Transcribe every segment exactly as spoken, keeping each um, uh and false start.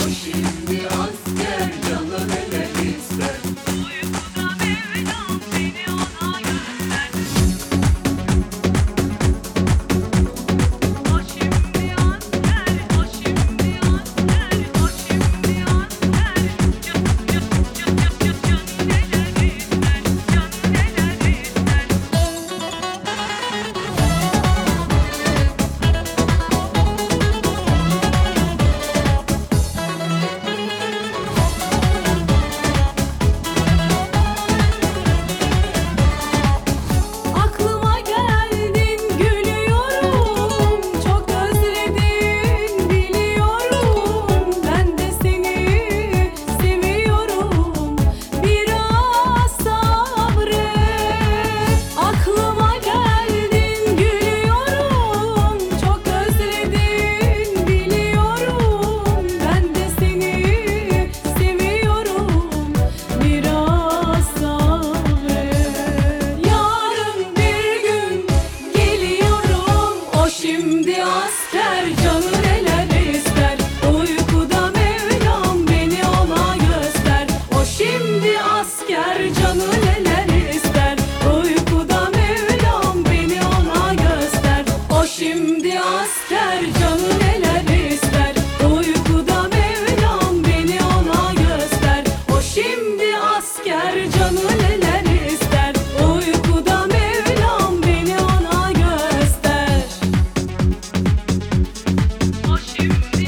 şimdi asker canı neler ister. Uykuda Mevlam beni ona göster. O şimdi asker, o şimdi asker, o şimdi asker. Can, can, can, can, can, can neler ister, can neler ister. Aklıma geldin gülüyorum, çok özledin biliyorum. Ben de seni seviyorum, biraz sabret. Aklıma geldin gülüyorum, çok özledin biliyorum. Ben de seni seviyorum, biraz sabret. Yarın bir gün geliyorum, o şimdi asker canı neler ister. Uykuda Mevlam beni ona göster. O şimdi asker canı neler ister. Uykuda Mevlam beni ona göster. O şimdi asker canı neler ister. Uykuda Mevlam beni ona göster. O şimdi asker canı neler ister. Uykuda Mevlam beni ona göster. O şimdi,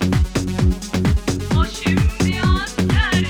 o şimdi asker.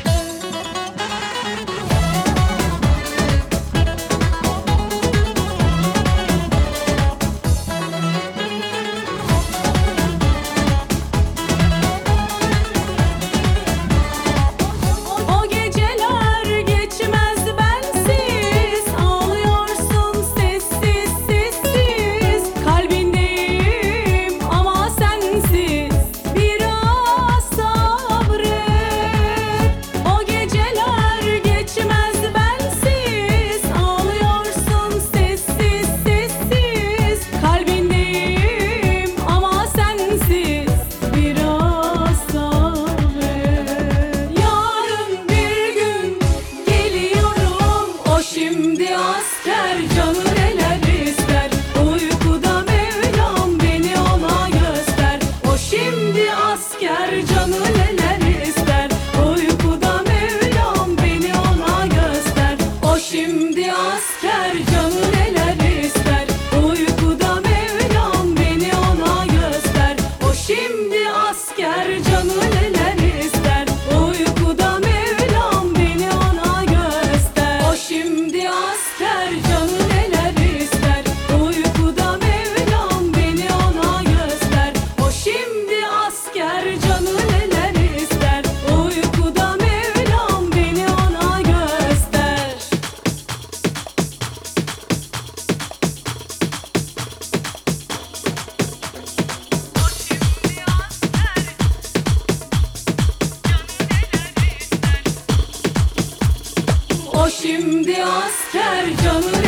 O geceler geçmez bensiz, ağlıyorsun sessiz sessiz. Kalbindeyim ama sensiz, biraz sabret. O geceler geçmez bensiz, ağlıyorsun sessiz sessiz. Kalbindeyim ama sensiz, biraz sabret. Yarın bir gün geliyorum, o şimdi asker canı neler ister. Uykuda Mevlam beni ona göster. O şimdi asker canı neler ister. Uykuda Mevlam beni ona göster. O şimdi asker canı neler ister. Uykuda Mevlam beni ona göster. O şimdi asker canı neler ister. Uykuda Mevlam beni ona göster. O şimdi asker canı neler ister. Uykuda Mevlam beni ona göster. O şimdi asker canı neler ister. Uykuda Mevlam beni ona göster. O şimdi asker canı